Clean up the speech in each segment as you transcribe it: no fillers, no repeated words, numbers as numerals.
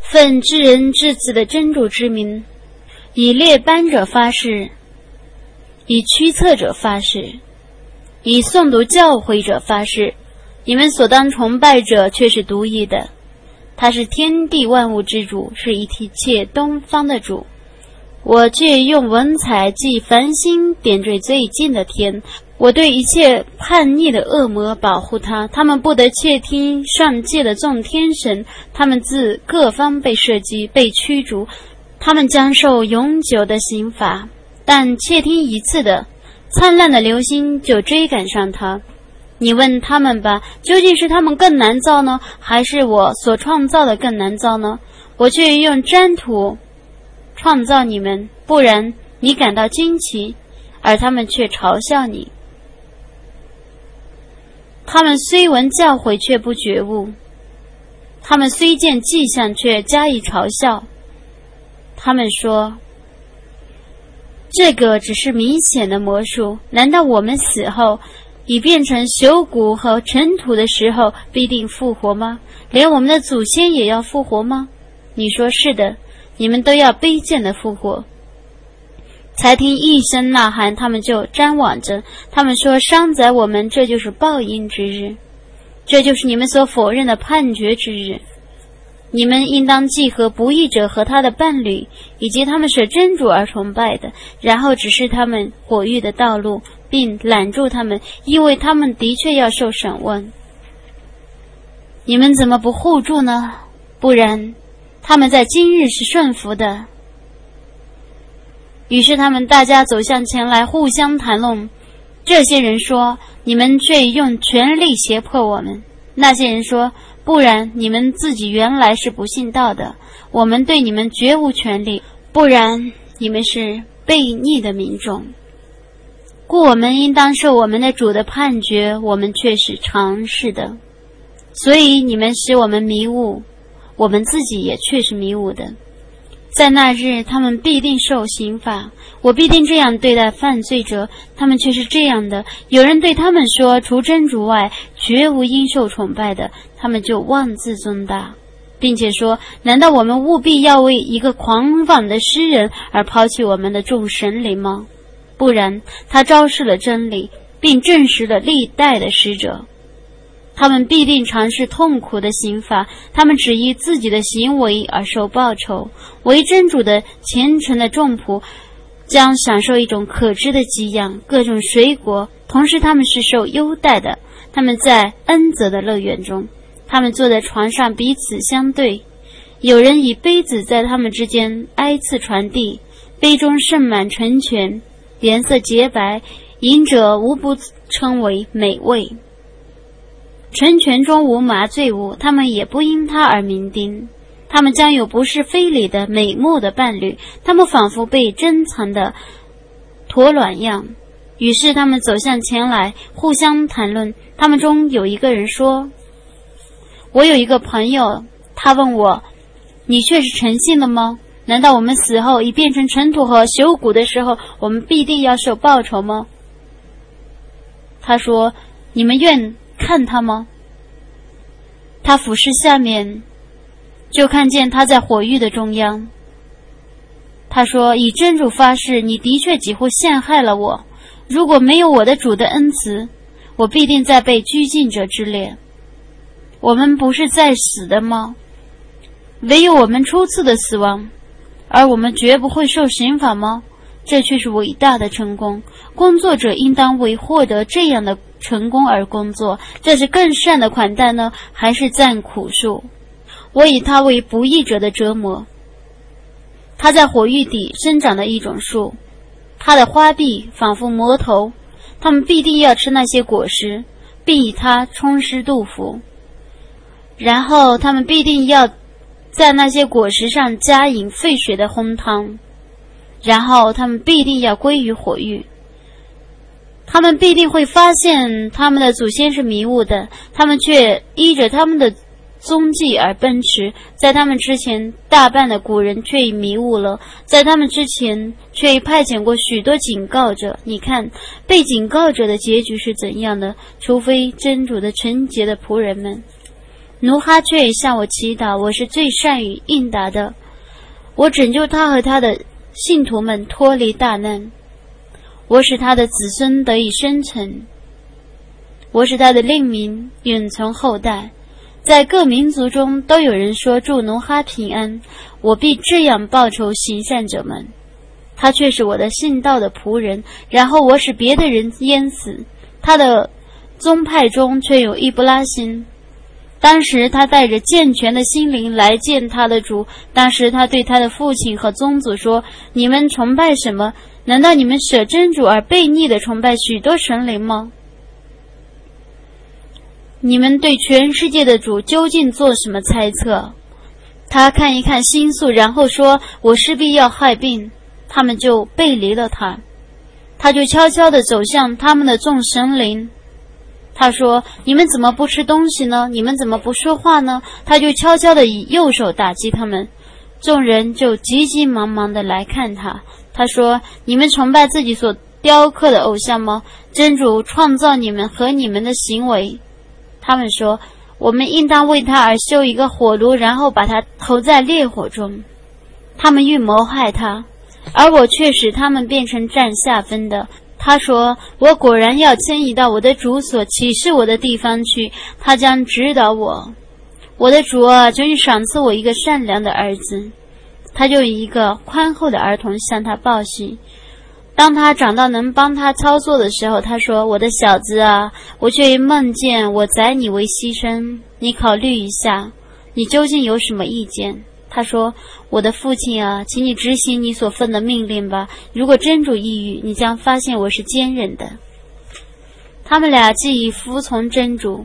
奉至人至子的真主之名，以列班者发誓，以驱策者发誓，以诵读教诲者发誓，你们所当崇拜者却是独一的，他是天地万物之主，是一切东方的主。我却用文采即繁星点缀最近的天，我对一切叛逆的恶魔保护他，他们不得窃听上界的众天神，他们自各方被射击，被驱逐，他们将受永久的刑罚。但窃听一次的灿烂的流星就追赶上他。你问他们吧，究竟是他们更难造呢，还是我所创造的更难造呢？我却用粘土创造你们，不然你感到惊奇，而他们却嘲笑你。他们虽闻教诲却不觉悟，他们虽见迹象却加以嘲笑。他们说，这个只是明显的魔术，难道我们死后已变成朽骨和尘土的时候必定复活吗？连我们的祖先也要复活吗？你说是的，你们都要卑贱的复活。才听一声呐喊，他们就张望着，他们说，伤宰我们，这就是报应之日，这就是你们所否认的判决之日。你们应当记合不义者和他的伴侣，以及他们舍真主而崇拜的，然后指示他们火狱的道路，并拦住他们，因为他们的确要受审问。你们怎么不护住呢？不然他们在今日是顺服的。于是他们大家走向前来，互相谈论。这些人说，你们却用权力胁迫我们。那些人说，不然你们自己原来是不信道的，我们对你们绝无权利，不然你们是悖逆的民众。故我们应当受我们的主的判决，我们却是常识的。所以你们使我们迷雾，我们自己也确实迷雾的。在那日他们必定受刑罚，我必定这样对待犯罪者，他们却是这样的。有人对他们说，除真主外绝无应受崇拜的，他们就妄自尊大，并且说，难道我们务必要为一个狂妄的诗人而抛弃我们的众神灵吗？不然他昭示了真理，并证实了历代的使者。他们必定尝试痛苦的刑罚，他们只依自己的行为而受报酬。为真主的虔诚的众仆将享受一种可知的给养，各种水果，同时他们是受优待的。他们在恩泽的乐园中，他们坐在床上彼此相对，有人以杯子在他们之间挨次传递，杯中盛满纯泉，颜色洁白，饮者无不称为美味。纯泉中无麻醉物，他们也不因它而酩酊。他们将有不是非礼的美目的伴侣，他们仿佛被珍藏的驼卵样。于是他们走向前来，互相谈论。他们中有一个人说，我有一个朋友，他问我，你却是诚信的吗？难道我们死后已变成尘土和朽骨的时候，我们必定要受报酬吗？他说，你们愿看他吗？他俯视下面，就看见他在火狱的中央。他说，以真主发誓，你的确几乎陷害了我，如果没有我的主的恩慈，我必定在被拘禁者之列。我们不是在死的吗？唯有我们初次的死亡，而我们绝不会受刑罚吗？这却是伟大的成功，工作者应当为获得这样的成功而工作。这是更善的款待呢，还是赞苦树？我以它为不义者的折磨。它在火狱底生长的一种树，它的花臂仿佛魔头，他们必定要吃那些果实，并以它充实肚腹，然后他们必定要在那些果实上加饮沸水的烘汤，然后他们必定要归于火狱。他们必定会发现他们的祖先是迷雾的，他们却依着他们的踪迹而奔驰。在他们之前，大半的古人却已迷雾了，在他们之前却已派遣过许多警告者。你看被警告者的结局是怎样的？除非真主的纯洁的仆人们。 努哈却向我祈祷，我是最善于应答的。我拯救他和他的信徒们脱离大难，我使他的子孙得以生存，我使他的令名永存后代。在各民族中都有人说祝努哈平安，我必这样报酬行善者们。他却是我的信道的仆人，然后我使别的人淹死。他的宗派中却有易布拉欣。当时他带着健全的心灵来见他的主。当时他对他的父亲和宗族说：你们崇拜什么？难道你们舍真主而悖逆地崇拜许多神灵吗？你们对全世界的主究竟做什么猜测？他看一看星宿，然后说：我势必要害病。他们就背离了他，他就悄悄地走向他们的众神灵。他说：你们怎么不吃东西呢？你们怎么不说话呢？他就悄悄地以右手打击他们。众人就急急忙忙地来看他。他说：你们崇拜自己所雕刻的偶像吗？真主创造你们和你们的行为。他们说：我们应当为他而修一个火炉，然后把他投在烈火中。他们欲谋害他，而我却使他们变成占下分的。他说：我果然要迁移到我的主所启示我的地方去，他将指导我。我的主啊，求你赏赐我一个善良的儿子。他就以一个宽厚的儿童向他报喜。当他长到能帮他操作的时候，他说：我的小子啊，我却梦见我宰你为牺牲，你考虑一下，你究竟有什么意见？他说：我的父亲啊，请你执行你所奉的命令吧。如果真主抑郁，你将发现我是坚忍的。他们俩既已服从真主，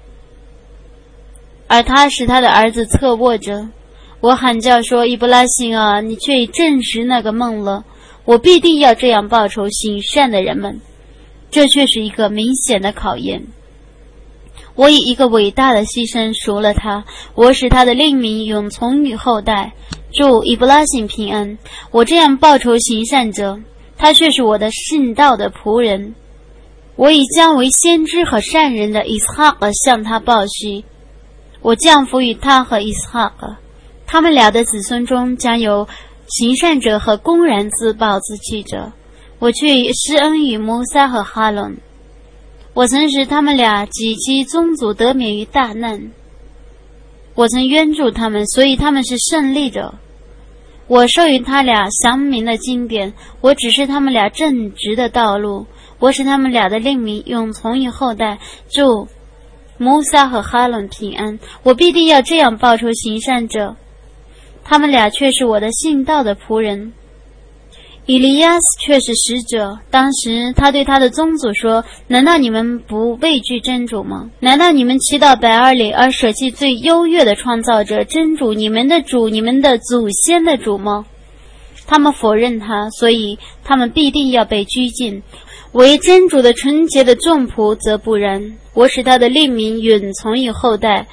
而他使他的儿子侧卧着。我喊叫说：伊布拉欣啊，你却已证实那个梦了。我必定要这样报酬行善的人们。这却是一个明显的考验。我以一个伟大的牺牲赎了他，我使他的令名永存于后代。祝伊布拉欣平安。我这样报酬行善者，他却是我的信道的仆人。我以将为先知和善人的伊斯哈格向他报喜。我降福于他和伊斯哈格，他们俩的子孙中将有行善者和公然自暴自弃者。我却施恩于摩萨和哈伦，我曾使他们俩及其宗族得免于大难。我曾援助他们，所以他们是胜利者。我授予他俩详明的经典，我指示他们俩正直的道路，我使他们俩的令名永存于后代。祝摩萨和哈伦平安。我必定要这样报酬行善者，他们俩却是我的信道的仆人。以利亚斯却是使者，当时他对他的宗族说：难道你们不畏惧真主吗？难道你们祈祷百尔里而舍弃最优越的创造者真主，你们的主，你们的祖先的主吗？他们否认他，所以他们必定要被拘禁。为真主的纯洁的众仆则不然，我使他的令名永存于后代。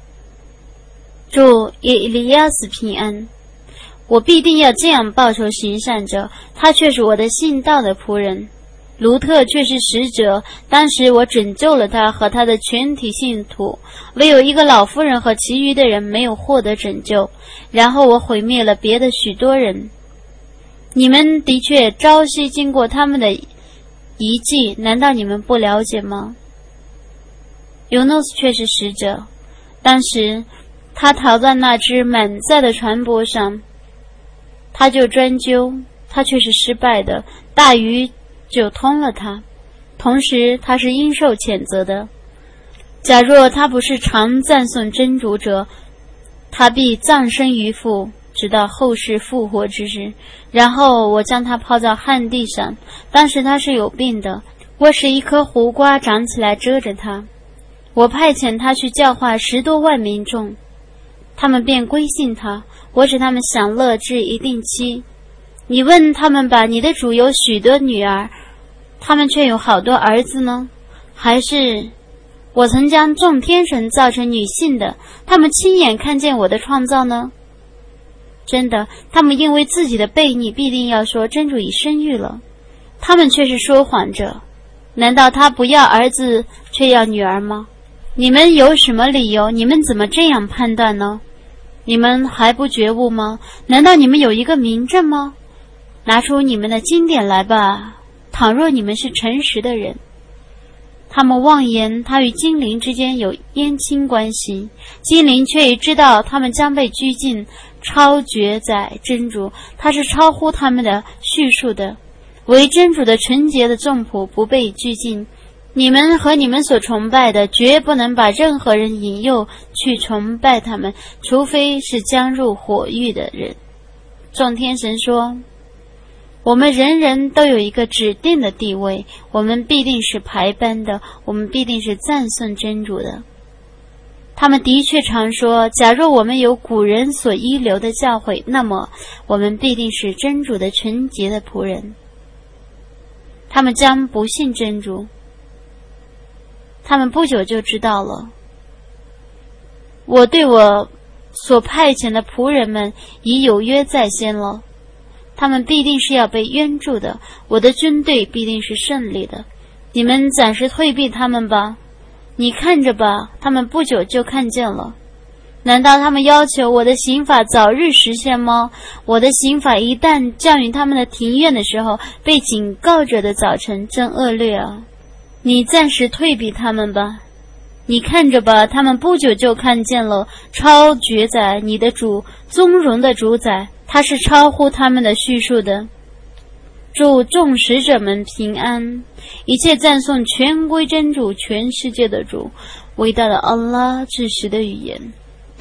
祝以利亚斯平安。我必定要这样报酬行善者，他却是我的信道的仆人。卢特却是使者，当时我拯救了他和他的全体信徒，唯有一个老妇人和其余的人没有获得拯救，然后我毁灭了别的许多人。你们的确朝夕经过他们的遗迹，难道你们不了解吗？尤诺斯却是使者，当时他逃到那只满载的船舶上，他就专究，他却是失败的，大鱼就通了他，同时他是应受谴责的。假若他不是常赞颂真主者，他必葬身于腹，直到后世复活之日。然后我将他抛到旱地上，当时他是有病的，我使一颗胡瓜长起来遮着他。我派遣他去教化10多万民众，他们便归信他，我使他们享乐至一定期。你问他们吧，你的主有许多女儿，他们却有好多儿子呢？还是我曾将众天神造成女性的，他们亲眼看见我的创造呢？真的，他们因为自己的悖逆必定要说真主已生育了，他们却是说谎者。难道他不要儿子却要女儿吗？ 你们有什么理由？你们怎么这样判断呢？你们还不觉悟吗？难道你们有一个明证吗？拿出你们的经典来吧，倘若你们是诚实的人。他们妄言他与精灵之间有姻亲关系，精灵却已知道他们将被拘禁，超绝在真主，他是超乎他们的叙述的。为真主的纯洁的众仆不被拘禁，你们和你们所崇拜的绝不能把任何人引诱去崇拜他们，除非是将入火狱的人。众天神说，我们人人都有一个指定的地位，我们必定是排班的，我们必定是赞颂真主的。他们的确常说，假若我们有古人所遗留的教诲，那么我们必定是真主的纯洁的仆人。他们将不信真主，他们不久就知道了。我对我所派遣的仆人们已有约在先了，他们必定是要被冤住的，我的军队必定是胜利的。你们暂时退避他们吧，你看着吧，他们不久就看见了。难道他们要求我的刑法早日实现吗？我的刑法一旦降于他们的庭院的时候，被警告者的早晨真恶劣啊！你暂时退避他们吧，你看着吧，他们不久就看见了。超绝宰你的主，宗荣的主宰，他是超乎他们的叙述的。祝众使者们平安，一切赞颂全归真主，全世界的主，伟大的安拉至实的语言。